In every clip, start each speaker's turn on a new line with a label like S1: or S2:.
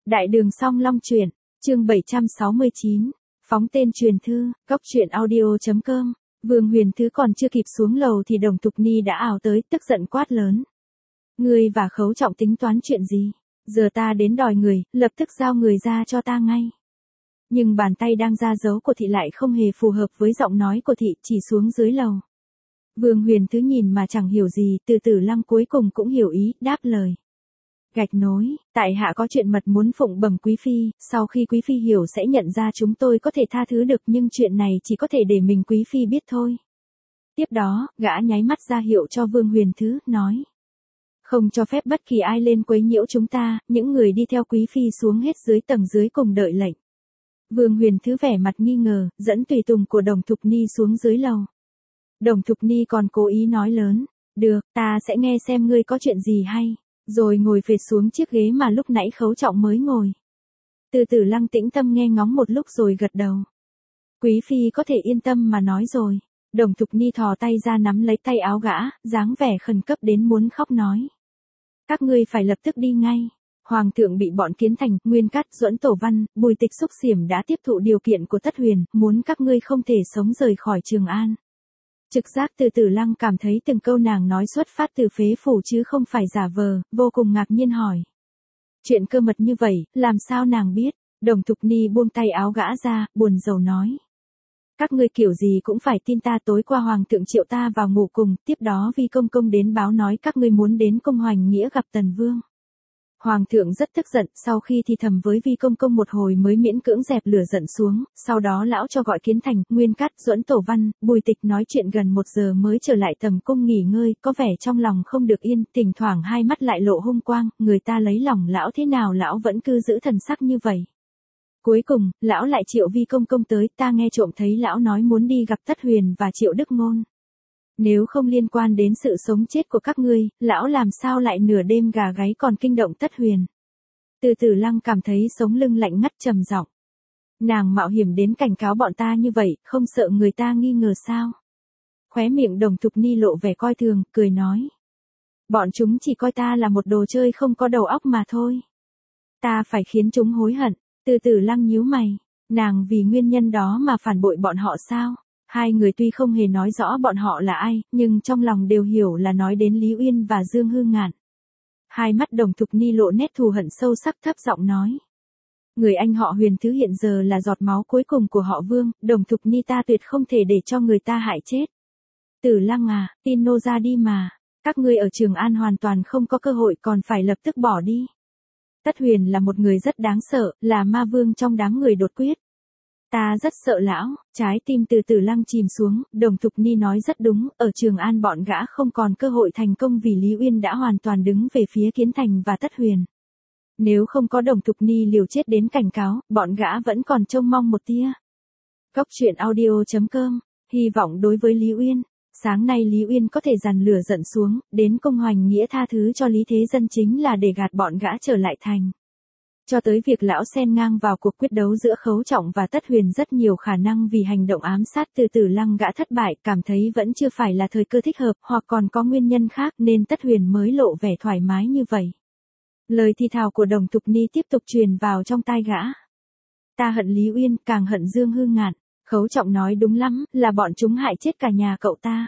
S1: Đại đường Song Long truyện, chương 769, phóng tên truyền thư, góc truyện audio.com. Vương Huyền Thứ còn chưa kịp xuống lầu thì Đồng Thục Ni đã ảo tới, tức giận quát lớn. Ngươi và Khấu Trọng tính toán chuyện gì? Giờ ta đến đòi người, lập tức giao người ra cho ta ngay. Nhưng bàn tay đang ra dấu của thị lại không hề phù hợp với giọng nói của thị, chỉ xuống dưới lầu. Vương Huyền Thứ nhìn mà chẳng hiểu gì, Từ Tử Lăng cuối cùng cũng hiểu ý, đáp lời. Gạch nối, tại hạ có chuyện mật muốn phụng bẩm quý phi, sau khi quý phi hiểu sẽ nhận ra chúng tôi có thể tha thứ được, nhưng chuyện này chỉ có thể để mình quý phi biết thôi. Tiếp đó, gã nháy mắt ra hiệu cho Vương Huyền Thứ, nói. Không cho phép bất kỳ ai lên quấy nhiễu chúng ta, những người đi theo quý phi xuống hết dưới tầng dưới cùng đợi lệnh. Vương Huyền Thứ vẻ mặt nghi ngờ, dẫn tùy tùng của Đồng Thục Ni xuống dưới lầu. Đồng Thục Ni còn cố ý nói lớn, được, ta sẽ nghe xem ngươi có chuyện gì hay. Rồi ngồi phệt xuống chiếc ghế mà lúc nãy Khấu Trọng mới ngồi. Từ Tử Lăng tĩnh tâm nghe ngóng một lúc rồi gật đầu. Quý phi có thể yên tâm mà nói rồi. Đồng Thục Ni thò tay ra nắm lấy tay áo gã, dáng vẻ khẩn cấp đến muốn khóc nói. Các ngươi phải lập tức đi ngay. Hoàng thượng bị bọn Kiến Thành, Nguyên Cát, Duẫn Tổ Văn, Bùi Tịch Xúc Xiểm đã tiếp thụ điều kiện của Tất Huyền, muốn các ngươi không thể sống rời khỏi Trường An. Trực giác Từ Tử Lăng cảm thấy từng câu nàng nói xuất phát từ phế phủ chứ không phải giả vờ, vô cùng ngạc nhiên hỏi. Chuyện cơ mật như vậy, làm sao nàng biết? Đồng Thục Ni buông tay áo gã ra, buồn rầu nói. Các ngươi kiểu gì cũng phải tin ta, tối qua Hoàng thượng triệu ta vào ngủ cùng, tiếp đó Vi Công Công đến báo nói các ngươi muốn đến Cung Hoành Nghĩa gặp Tần Vương. Hoàng thượng rất tức giận, sau khi thì thầm với Vi Công Công một hồi mới miễn cưỡng dẹp lửa giận xuống, sau đó lão cho gọi Kiến Thành, Nguyên Cát, Duẫn Tổ Văn, Bùi Tịch nói chuyện gần 1 giờ mới trở lại tầm cung nghỉ ngơi, có vẻ trong lòng không được yên, thỉnh thoảng hai mắt lại lộ hung quang, người ta lấy lòng lão thế nào lão vẫn cứ giữ thần sắc như vậy. Cuối cùng, lão lại triệu Vi Công Công tới, ta nghe trộm thấy lão nói muốn đi gặp Tất Huyền và Triệu Đức Ngôn. Nếu không liên quan đến sự sống chết của các ngươi, lão làm sao lại nửa đêm gà gáy còn kinh động Tất Huyền. Từ Tử Lăng cảm thấy sống lưng lạnh ngắt trầm giọng. Nàng mạo hiểm đến cảnh cáo bọn ta như vậy, không sợ người ta nghi ngờ sao? Khóe miệng Đồng Thục Ni lộ vẻ coi thường, cười nói. Bọn chúng chỉ coi ta là một đồ chơi không có đầu óc mà thôi. Ta phải khiến chúng hối hận. Từ Tử Lăng nhíu mày, nàng vì nguyên nhân đó mà phản bội bọn họ sao? Hai người tuy không hề nói rõ bọn họ là ai, nhưng trong lòng đều hiểu là nói đến Lý Uyên và Dương Hư Ngạn. Hai mắt Đồng Thục Ni lộ nét thù hận sâu sắc, thấp giọng nói. Người anh họ Huyền Thứ hiện giờ là giọt máu cuối cùng của họ Vương, Đồng Thục Ni ta tuyệt không thể để cho người ta hại chết. Tử Lăng à, tin nô ra đi mà, các ngươi ở Trường An hoàn toàn không có cơ hội, còn phải lập tức bỏ đi. Tất Huyền là một người rất đáng sợ, là ma vương trong đám người đột quyết. Ta rất sợ lão. Trái tim Từ Tử Lăng chìm xuống, Đồng Thục Ni nói rất đúng, ở Trường An bọn gã không còn cơ hội thành công vì Lý Uyên đã hoàn toàn đứng về phía Kiến Thành và Tất Huyền. Nếu không có Đồng Thục Ni liều chết đến cảnh cáo, bọn gã vẫn còn trông mong một tia. Góc truyện audio.com, hy vọng đối với Lý Uyên, sáng nay Lý Uyên có thể dằn lửa giận xuống, đến Cung Hoành Nghĩa tha thứ cho Lý Thế Dân chính là để gạt bọn gã trở lại thành. Cho tới việc lão xen ngang vào cuộc quyết đấu giữa Khấu Trọng và Tất Huyền, rất nhiều khả năng vì hành động ám sát Từ Tử Lăng gã thất bại, cảm thấy vẫn chưa phải là thời cơ thích hợp, hoặc còn có nguyên nhân khác nên Tất Huyền mới lộ vẻ thoải mái như vậy. Lời thì thào của Đồng Thục Ni tiếp tục truyền vào trong tai gã. Ta hận Lý Uyên, càng hận Dương Hư Ngạn. Khấu Trọng nói đúng lắm, là bọn chúng hại chết cả nhà cậu ta.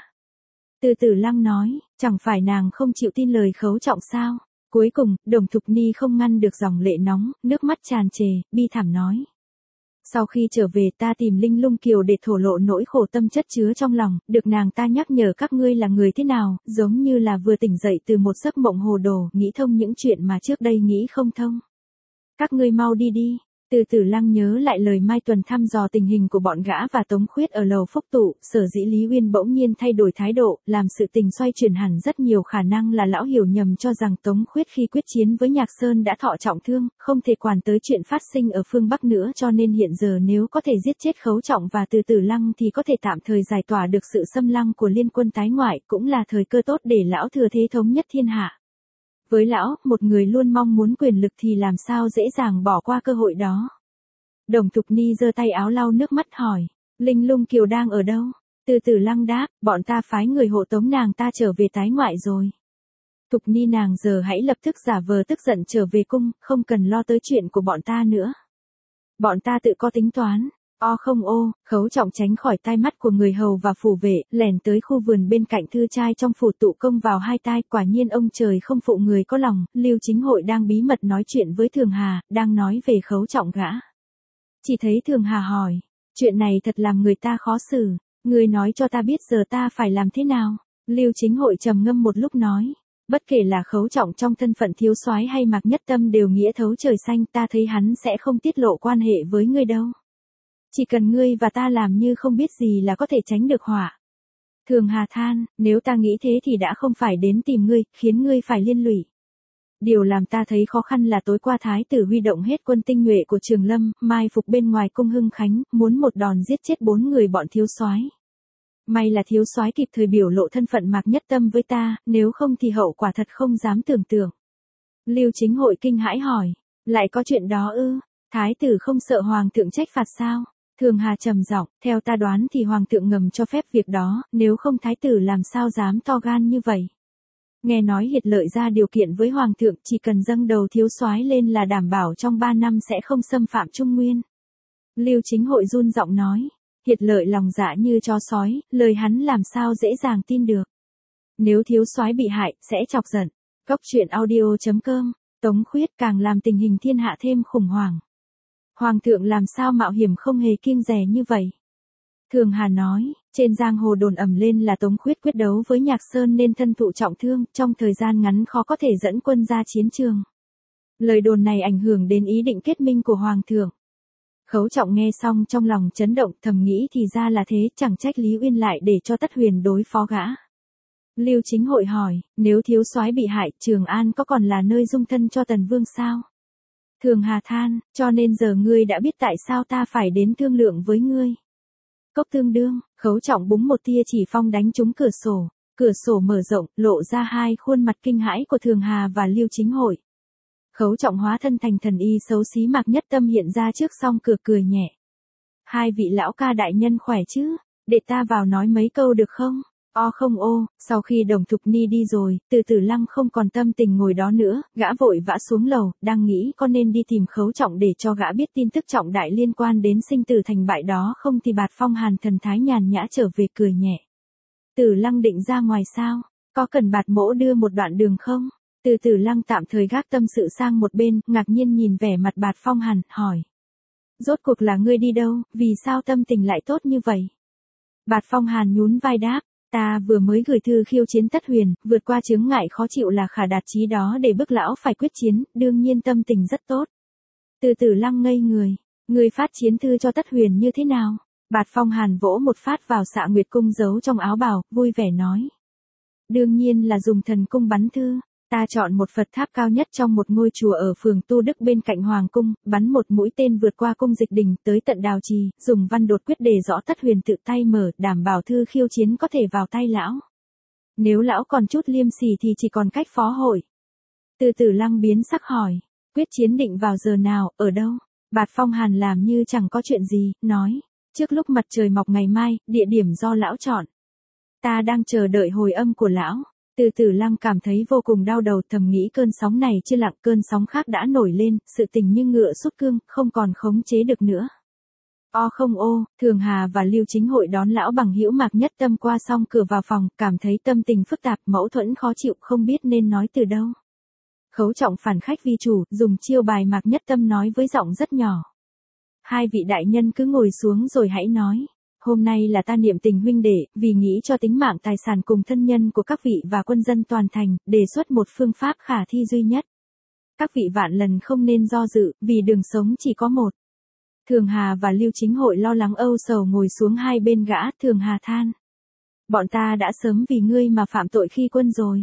S1: Từ Tử Lăng nói, chẳng phải nàng không chịu tin lời Khấu Trọng sao? Cuối cùng, Đồng Thục Ni không ngăn được dòng lệ nóng, nước mắt tràn trề, bi thảm nói. Sau khi trở về ta tìm Linh Lung Kiều để thổ lộ nỗi khổ tâm chất chứa trong lòng, được nàng ta nhắc nhở các ngươi là người thế nào, giống như là vừa tỉnh dậy từ một giấc mộng hồ đồ, nghĩ thông những chuyện mà trước đây nghĩ không thông. Các ngươi mau đi đi. Từ Tử Lăng nhớ lại lời Mai Tuần thăm dò tình hình của bọn gã và Tống Khuyết ở lầu Phúc Tụ, sở dĩ Lý Uyên bỗng nhiên thay đổi thái độ, làm sự tình xoay chuyển hẳn rất nhiều khả năng là lão hiểu nhầm cho rằng Tống Khuyết khi quyết chiến với Nhạc Sơn đã thọ trọng thương, không thể quản tới chuyện phát sinh ở phương Bắc nữa, cho nên hiện giờ nếu có thể giết chết Khấu Trọng và Từ Tử Lăng thì có thể tạm thời giải tỏa được sự xâm lăng của liên quân tái ngoại, cũng là thời cơ tốt để lão thừa thế thống nhất thiên hạ. Với lão, một người luôn mong muốn quyền lực thì làm sao dễ dàng bỏ qua cơ hội đó. Đồng Thục Ni giơ tay áo lau nước mắt hỏi, Linh Lung Kiều đang ở đâu? Từ Tử Lăng đáp, bọn ta phái người hộ tống nàng ta trở về tái ngoại rồi. Thục Ni nàng giờ hãy lập tức giả vờ tức giận trở về cung, không cần lo tới chuyện của bọn ta nữa. Bọn ta tự có tính toán. O không ô, Khấu Trọng tránh khỏi tai mắt của người hầu và phủ vệ, lẻn tới khu vườn bên cạnh thư trai trong phủ tụ công vào hai tai, quả nhiên ông trời không phụ người có lòng, Lưu Chính Hội đang bí mật nói chuyện với Thường Hà, đang nói về Khấu Trọng gã. Chỉ thấy Thường Hà hỏi, chuyện này thật làm người ta khó xử, người nói cho ta biết giờ ta phải làm thế nào. Lưu Chính Hội trầm ngâm một lúc nói, bất kể là Khấu Trọng trong thân phận thiếu soái hay Mạc Nhất Tâm đều nghĩa thấu trời xanh, ta thấy hắn sẽ không tiết lộ quan hệ với ngươi đâu. Chỉ cần ngươi và ta làm như không biết gì là có thể tránh được họa. Thường Hà than, nếu ta nghĩ thế thì đã không phải đến tìm ngươi, khiến ngươi phải liên lụy. Điều làm ta thấy khó khăn là tối qua thái tử huy động hết quân tinh nhuệ của Trường Lâm, mai phục bên ngoài cung Hưng Khánh, muốn một đòn giết chết 4 người bọn thiếu soái. May là thiếu soái kịp thời biểu lộ thân phận Mạc Nhất Tâm với ta, nếu không thì hậu quả thật không dám tưởng tượng. Lưu Chính Hội kinh hãi hỏi, lại có chuyện đó ư? Thái tử không sợ hoàng thượng trách phạt sao? Thường Hà trầm giọng, theo ta đoán thì hoàng thượng ngầm cho phép việc đó, nếu không thái tử làm sao dám to gan như vậy. Nghe nói Hiệt Lợi ra điều kiện với hoàng thượng, chỉ cần dâng đầu thiếu soái lên là đảm bảo trong 3 năm sẽ không xâm phạm Trung Nguyên. Lưu Chính Hội run giọng nói, Hiệt Lợi lòng dạ như chó sói, lời hắn làm sao dễ dàng tin được. Nếu thiếu soái bị hại, sẽ chọc giận. Cốc truyện audio.com, Tống Khuyết càng làm tình hình thiên hạ thêm khủng hoảng. Hoàng thượng làm sao mạo hiểm không hề kiêng dè như vậy. Thường Hà nói, trên giang hồ đồn ầm lên là Tống Khuyết quyết đấu với Nhạc Sơn nên thân thụ trọng thương, trong thời gian ngắn khó có thể dẫn quân ra chiến trường. Lời đồn này ảnh hưởng đến ý định kết minh của Hoàng thượng. Khấu Trọng nghe xong trong lòng chấn động, thầm nghĩ thì ra là thế, chẳng trách Lý Uyên lại để cho Tất Huyền đối phó gã. Lưu Chính Hội hỏi, nếu thiếu soái bị hại, Trường An có còn là nơi dung thân cho Tần Vương sao? Thường Hà than, cho nên giờ ngươi đã biết tại sao ta phải đến thương lượng với ngươi. Cốc tương đương, Khấu Trọng búng một tia chỉ phong đánh trúng cửa sổ mở rộng, lộ ra hai khuôn mặt kinh hãi của Thường Hà và Lưu Chính Hội. Khấu Trọng hóa thân thành thần y xấu xí Mạc Nhất Tâm hiện ra trước song cửa cười nhẹ. Hai vị lão ca đại nhân khỏe chứ, để ta vào nói mấy câu được không? O không ô, sau khi Đồng Thục Ni đi rồi, Từ Tử Lăng không còn tâm tình ngồi đó nữa, gã vội vã xuống lầu, đang nghĩ có nên đi tìm Khấu Trọng để cho gã biết tin tức trọng đại liên quan đến sinh tử thành bại đó không thì Bạt Phong Hàn thần thái nhàn nhã trở về cười nhẹ. Tử Lăng định ra ngoài sao? Có cần Bạt mỗ đưa một đoạn đường không? Từ Tử Lăng tạm thời gác tâm sự sang một bên, ngạc nhiên nhìn vẻ mặt Bạt Phong Hàn, hỏi. Rốt cuộc là ngươi đi đâu, vì sao tâm tình lại tốt như vậy? Bạt Phong Hàn nhún vai đáp. Ta vừa mới gửi thư khiêu chiến Tất Huyền, vượt qua chướng ngại khó chịu là khả đạt chí đó để bức lão phải quyết chiến, đương nhiên tâm tình rất tốt. Từ Tử Lăng ngây người, người phát chiến thư cho Tất Huyền như thế nào? Bạt Phong Hàn vỗ một phát vào xạ nguyệt cung giấu trong áo bào, vui vẻ nói. Đương nhiên là dùng thần cung bắn thư. Ta chọn một Phật tháp cao nhất trong một ngôi chùa ở phường Tu Đức bên cạnh Hoàng cung, bắn một mũi tên vượt qua cung Dịch Đình tới tận Đào Trì, dùng văn đột quyết đề rõ Tất Huyền tự tay mở, đảm bảo thư khiêu chiến có thể vào tay lão. Nếu lão còn chút liêm sỉ thì chỉ còn cách phó hội. Từ Tử Lăng biến sắc hỏi, quyết chiến định vào giờ nào, ở đâu? Bạt Phong Hàn làm như chẳng có chuyện gì, nói, trước lúc mặt trời mọc ngày mai, địa điểm do lão chọn. Ta đang chờ đợi hồi âm của lão. Từ Tử Lăng cảm thấy vô cùng đau đầu, thầm nghĩ cơn sóng này chưa lặng, cơn sóng khác đã nổi lên, sự tình như ngựa xúc cương, không còn khống chế được nữa. O không ô, Thường Hà và Lưu Chính Hội đón lão bằng hữu Mạc Nhất Tâm qua xong cửa vào phòng, cảm thấy tâm tình phức tạp, mâu thuẫn khó chịu, không biết nên nói từ đâu. Khấu Trọng phản khách vi chủ, dùng chiêu bài Mạc Nhất Tâm nói với giọng rất nhỏ. Hai vị đại nhân cứ ngồi xuống rồi hãy nói. Hôm nay là ta niệm tình huynh đệ, vì nghĩ cho tính mạng tài sản cùng thân nhân của các vị và quân dân toàn thành, đề xuất một phương pháp khả thi duy nhất. Các vị vạn lần không nên do dự, vì đường sống chỉ có một. Thường Hà và Lưu Chính Hội lo lắng âu sầu ngồi xuống hai bên gã, Thường Hà than. Bọn ta đã sớm vì ngươi mà phạm tội khi quân rồi.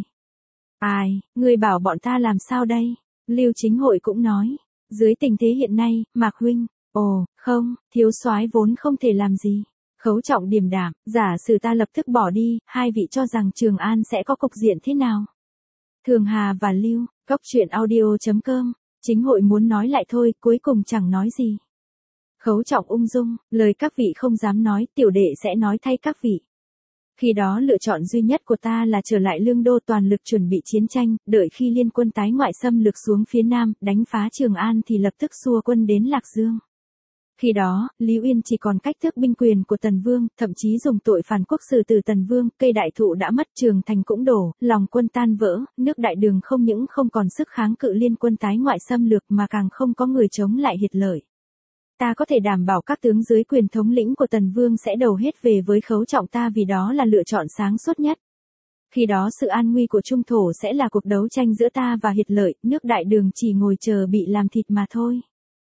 S1: Ai, ngươi bảo bọn ta làm sao đây? Lưu Chính Hội cũng nói, dưới tình thế hiện nay, Mạc huynh, ồ, không, thiếu soái vốn không thể làm gì. Khấu Trọng điềm đạm, giả sử ta lập tức bỏ đi, hai vị cho rằng Trường An sẽ có cục diện thế nào? Thường Hà và Lưu, Cốc truyện audio.com, Chính Hội muốn nói lại thôi, cuối cùng chẳng nói gì. Khấu Trọng ung dung, lời các vị không dám nói, tiểu đệ sẽ nói thay các vị. Khi đó lựa chọn duy nhất của ta là trở lại Lương Đô toàn lực chuẩn bị chiến tranh, đợi khi liên quân tái ngoại xâm lược xuống phía Nam, đánh phá Trường An thì lập tức xua quân đến Lạc Dương. Khi đó, Lý Uyên chỉ còn cách tước binh quyền của Tần Vương, thậm chí dùng tội phản quốc xử từ Tần Vương, cây đại thụ đã mất, Trường Thành cũng đổ, lòng quân tan vỡ, nước Đại Đường không những không còn sức kháng cự liên quân tái ngoại xâm lược mà càng không có người chống lại hiệt lợi. Ta có thể đảm bảo các tướng dưới quyền thống lĩnh của Tần Vương sẽ đầu hết về với Khấu Trọng ta vì đó là lựa chọn sáng suốt nhất. Khi đó sự an nguy của Trung Thổ sẽ là cuộc đấu tranh giữa ta và hiệt lợi, nước Đại Đường chỉ ngồi chờ bị làm thịt mà thôi.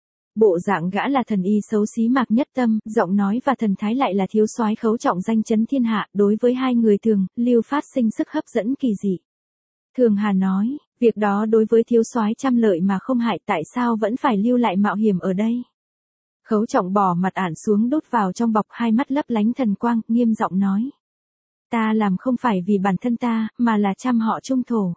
S1: Bộ dạng gã là thần y xấu xí Mạc Nhất Tâm, giọng nói và thần thái lại là thiếu soái Khấu Trọng danh chấn thiên hạ, đối với hai người Thường, Lưu phát sinh sức hấp dẫn kỳ dị. Thường Hà nói, việc đó đối với thiếu soái trăm lợi mà không hại, tại sao vẫn phải lưu lại mạo hiểm ở đây? Khấu Trọng bỏ mặt ản xuống đút vào trong bọc, hai mắt lấp lánh thần quang, nghiêm giọng nói. Ta làm không phải vì bản thân ta, mà là trăm họ Trung Thổ.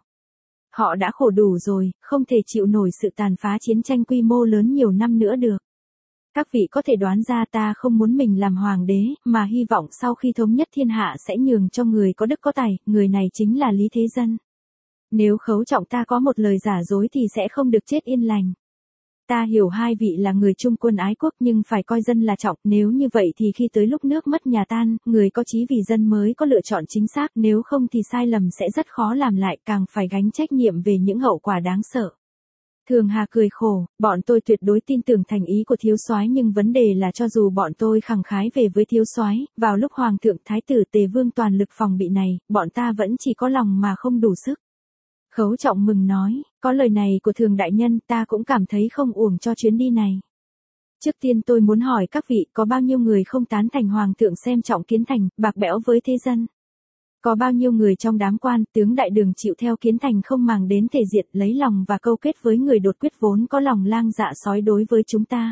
S1: Họ đã khổ đủ rồi, không thể chịu nổi sự tàn phá chiến tranh quy mô lớn nhiều năm nữa được. Các vị có thể đoán ra ta không muốn mình làm hoàng đế, mà hy vọng sau khi thống nhất thiên hạ sẽ nhường cho người có đức có tài, người này chính là Lý Thế Dân. Nếu Khấu Trọng ta có một lời giả dối thì sẽ không được chết yên lành. Ta hiểu hai vị là người trung quân ái quốc nhưng phải coi dân là trọng, nếu như vậy thì khi tới lúc nước mất nhà tan, người có chí vì dân mới có lựa chọn chính xác, nếu không thì sai lầm sẽ rất khó làm lại, càng phải gánh trách nhiệm về những hậu quả đáng sợ. Thường Hà cười khổ, bọn tôi tuyệt đối tin tưởng thành ý của thiếu soái, nhưng vấn đề là cho dù bọn tôi khẳng khái về với thiếu soái, vào lúc hoàng thượng thái tử Tề Vương toàn lực phòng bị này, bọn ta vẫn chỉ có lòng mà không đủ sức. Khấu Trọng mừng nói, có lời này của Thường đại nhân ta cũng cảm thấy không uổng cho chuyến đi này. Trước tiên tôi muốn hỏi các vị, có bao nhiêu người không tán thành hoàng thượng xem trọng Kiến Thành, bạc bẽo với thế dân? Có bao nhiêu người trong đám quan, tướng Đại Đường chịu theo Kiến Thành không màng đến thể diện, lấy lòng và câu kết với người đột quyết vốn có lòng lang dạ sói đối với chúng ta?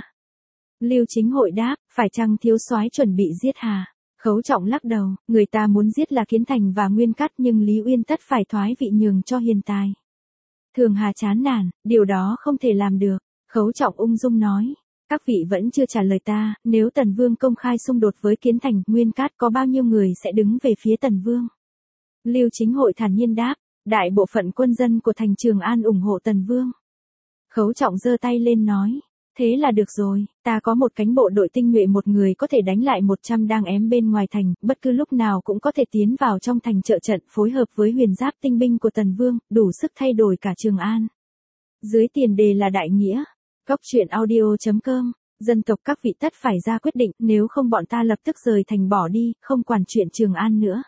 S1: Lưu Chính Hội đáp, phải chăng thiếu soái chuẩn bị giết Hà? Khấu Trọng lắc đầu, người ta muốn giết là Kiến Thành và Nguyên Cát nhưng Lý Uyên tất phải thoái vị nhường cho hiền tài. Thường Hà chán nản, điều đó không thể làm được. Khấu Trọng ung dung nói, các vị vẫn chưa trả lời ta, nếu Tần Vương công khai xung đột với Kiến Thành, Nguyên Cát có bao nhiêu người sẽ đứng về phía Tần Vương? Lưu Chính Hội thản nhiên đáp, đại bộ phận quân dân của thành Trường An ủng hộ Tần Vương. Khấu Trọng giơ tay lên nói, thế là được rồi, ta có một cánh bộ đội tinh nhuệ, một người có thể đánh lại 100 đang ém bên ngoài thành, bất cứ lúc nào cũng có thể tiến vào trong thành trợ trận, phối hợp với huyền giáp tinh binh của Tần Vương, đủ sức thay đổi cả Trường An. Dưới tiền đề là đại nghĩa. Góc truyện audio.com, dân tộc các vị tất phải ra quyết định, nếu không bọn ta lập tức rời thành bỏ đi, không quản chuyện Trường An nữa.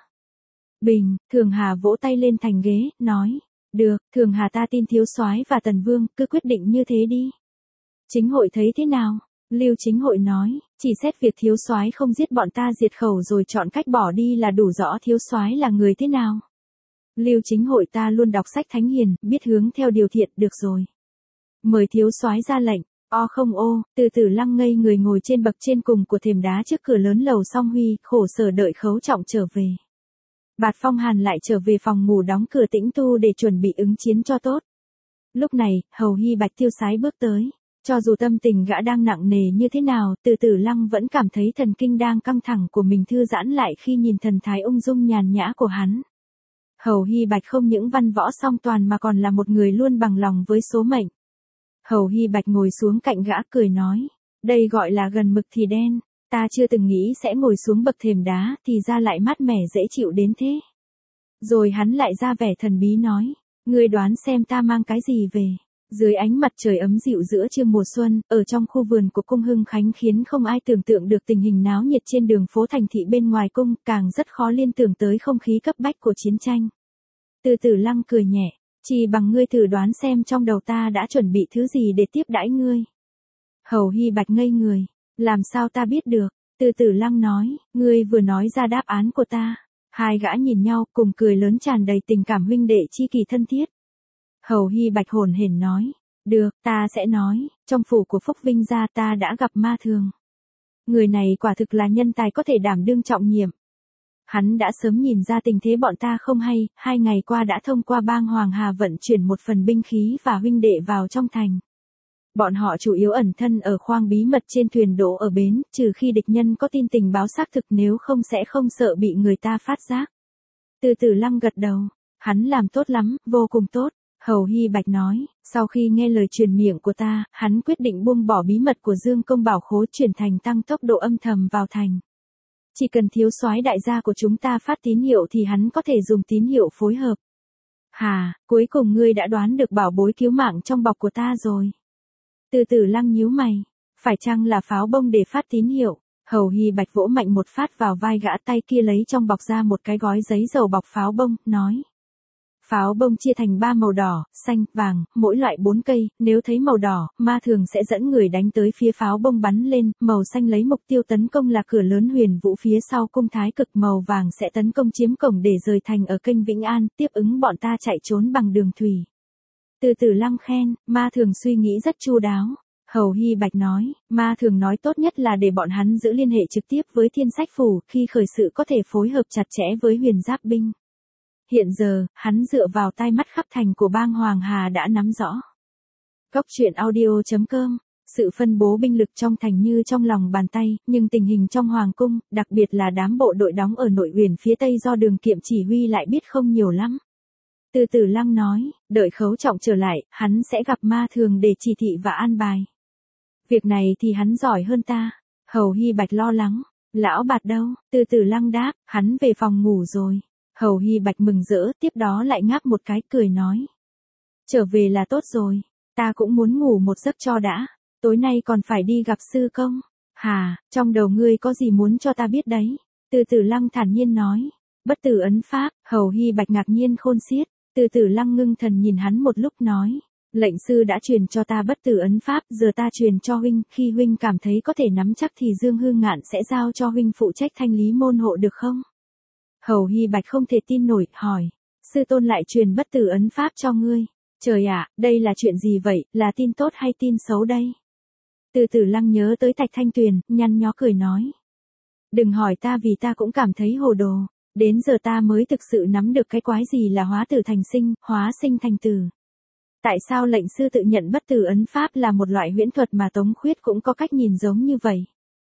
S1: Bình, Thường Hà vỗ tay lên thành ghế, nói, được, Thường Hà ta tin thiếu soái và Tần Vương, cứ quyết định như thế đi. Chính hội thấy thế nào? Lưu Chính Hội nói, chỉ xét việc thiếu soái không giết bọn ta diệt khẩu rồi chọn cách bỏ đi là đủ rõ thiếu soái là người thế nào. Lưu Chính Hội ta luôn đọc sách thánh hiền, biết hướng theo điều thiện, được rồi. Mời thiếu soái ra lệnh. O không ô, Từ Tử Lăng ngây người ngồi trên bậc trên cùng của thềm đá trước cửa lớn lầu Song Huy, khổ sở đợi Khấu Trọng trở về. Bạt Phong Hàn lại trở về phòng ngủ đóng cửa tĩnh tu để chuẩn bị ứng chiến cho tốt. Lúc này, Hầu Hy Bạch tiêu sái bước tới. Cho dù tâm tình gã đang nặng nề như thế nào, Từ Tử Lăng vẫn cảm thấy thần kinh đang căng thẳng của mình thư giãn lại khi nhìn thần thái ung dung nhàn nhã của hắn. Hầu Hy Bạch không những văn võ song toàn mà còn là một người luôn bằng lòng với số mệnh. Hầu Hy Bạch ngồi xuống cạnh gã cười nói, đây gọi là gần mực thì đen, ta chưa từng nghĩ sẽ ngồi xuống bậc thềm đá thì ra lại mát mẻ dễ chịu đến thế. Rồi hắn lại ra vẻ thần bí nói, ngươi đoán xem ta mang cái gì về. Dưới ánh mặt trời ấm dịu giữa trưa mùa xuân, ở trong khu vườn của cung Hưng Khánh khiến không ai tưởng tượng được tình hình náo nhiệt trên đường phố thành thị bên ngoài cung, càng rất khó liên tưởng tới không khí cấp bách của chiến tranh. Từ Tử Lăng cười nhẹ, chỉ bằng ngươi thử đoán xem trong đầu ta đã chuẩn bị thứ gì để tiếp đãi ngươi. Hầu Hy Bạch ngây người, làm sao ta biết được? Từ Tử Lăng nói, ngươi vừa nói ra đáp án của ta. Hai gã nhìn nhau cùng cười lớn tràn đầy tình cảm huynh đệ chi kỳ thân thiết. Hầu Hy Bạch hồn hển nói, được, ta sẽ nói, trong phủ của Phúc Vinh gia ta đã gặp Ma Thường. Người này quả thực là nhân tài có thể đảm đương trọng nhiệm. Hắn đã sớm nhìn ra tình thế bọn ta không hay, 2 ngày qua đã thông qua bang Hoàng Hà vận chuyển một phần binh khí và huynh đệ vào trong thành. Bọn họ chủ yếu ẩn thân ở khoang bí mật trên thuyền đỗ ở bến, trừ khi địch nhân có tin tình báo xác thực, nếu không sẽ không sợ bị người ta phát giác. Từ Từ Lăng gật đầu, hắn làm tốt lắm, vô cùng tốt. Hầu Hy Bạch nói, sau khi nghe lời truyền miệng của ta, hắn quyết định buông bỏ bí mật của Dương Công Bảo Khố, chuyển thành tăng tốc độ âm thầm vào thành. Chỉ cần thiếu soái đại gia của chúng ta phát tín hiệu thì hắn có thể dùng tín hiệu phối hợp. Hà, cuối cùng ngươi đã đoán được bảo bối cứu mạng trong bọc của ta rồi. Từ Từ Lăng nhíu mày, phải chăng là pháo bông để phát tín hiệu? Hầu Hy Bạch vỗ mạnh một phát vào vai gã, tay kia lấy trong bọc ra một cái gói giấy dầu bọc pháo bông, nói. Pháo bông chia thành 3 màu đỏ, xanh, vàng, mỗi loại 4 cây, nếu thấy màu đỏ, ma thường sẽ dẫn người đánh tới phía pháo bông bắn lên, màu xanh lấy mục tiêu tấn công là cửa lớn Huyền Vũ phía sau cung Thái Cực, màu vàng sẽ tấn công chiếm cổng để rời thành ở kênh Vĩnh An, tiếp ứng bọn ta chạy trốn bằng đường thủy. Từ Từ Lăng khen, ma thường suy nghĩ rất chu đáo. Hầu Hy Bạch nói, ma thường nói tốt nhất là để bọn hắn giữ liên hệ trực tiếp với Thiên Sách Phủ, khi khởi sự có thể phối hợp chặt chẽ với Huyền Giáp binh. Hiện giờ, hắn dựa vào tai mắt khắp thành của bang Hoàng Hà đã nắm rõ. Góc truyện audio.com. Sự phân bố binh lực trong thành như trong lòng bàn tay, nhưng tình hình trong Hoàng cung, đặc biệt là đám bộ đội đóng ở nội uyển phía Tây do Đường Kiệm chỉ huy lại biết không nhiều lắm. Từ Từ Lăng nói, đợi Khấu Trọng trở lại, hắn sẽ gặp ma thường để chỉ thị và an bài. Việc này thì hắn giỏi hơn ta. Hầu Hy Bạch lo lắng. Lão Bạt đâu? Từ Từ Lăng đáp, hắn về phòng ngủ rồi. Hầu Hy Bạch mừng rỡ, tiếp đó lại ngáp một cái, cười nói. Trở về là tốt rồi, ta cũng muốn ngủ một giấc cho đã, tối nay còn phải đi gặp sư công. Hà, trong đầu ngươi có gì muốn cho ta biết đấy? Từ Từ Lăng thản nhiên nói. Bất tử ấn pháp. Hầu Hy Bạch ngạc nhiên khôn xiết. Từ Từ Lăng ngưng thần nhìn hắn một lúc nói. Lệnh sư đã truyền cho ta bất tử ấn pháp, giờ ta truyền cho huynh, khi huynh cảm thấy có thể nắm chắc thì Dương Hư Ngạn sẽ giao cho huynh phụ trách thanh lý môn hộ được không? Hầu Hy Bạch không thể tin nổi, hỏi. Sư tôn lại truyền bất tử ấn pháp cho ngươi. Trời ạ, đây là chuyện gì vậy, là tin tốt hay tin xấu đây? Từ Từ Lăng nhớ tới Thạch Thanh Tuyền, nhăn nhó cười nói. Đừng hỏi ta vì ta cũng cảm thấy hồ đồ. Đến giờ ta mới thực sự nắm được cái quái gì là hóa tử thành sinh, hóa sinh thành tử. Tại sao lệnh sư tự nhận bất tử ấn pháp là một loại huyễn thuật mà Tống Khuyết cũng có cách nhìn giống như vậy?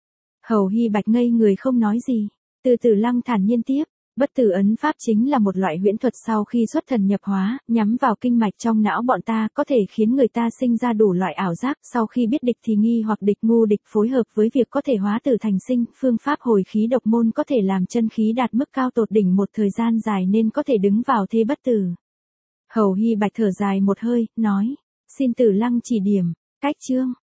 S1: Hầu Hy Bạch ngây người không nói gì. Từ Từ Lăng thản nhiên tiếp. Bất tử ấn pháp chính là một loại huyễn thuật sau khi xuất thần nhập hóa, nhắm vào kinh mạch trong não bọn ta, có thể khiến người ta sinh ra đủ loại ảo giác, sau khi biết địch thì nghi hoặc địch ngu, địch phối hợp với việc có thể hóa tử thành sinh, phương pháp hồi khí độc môn có thể làm chân khí đạt mức cao tột đỉnh một thời gian dài nên có thể đứng vào thế bất tử. Hầu Hy Bạch thở dài một hơi, nói, xin Từ Lăng chỉ điểm. Cách chương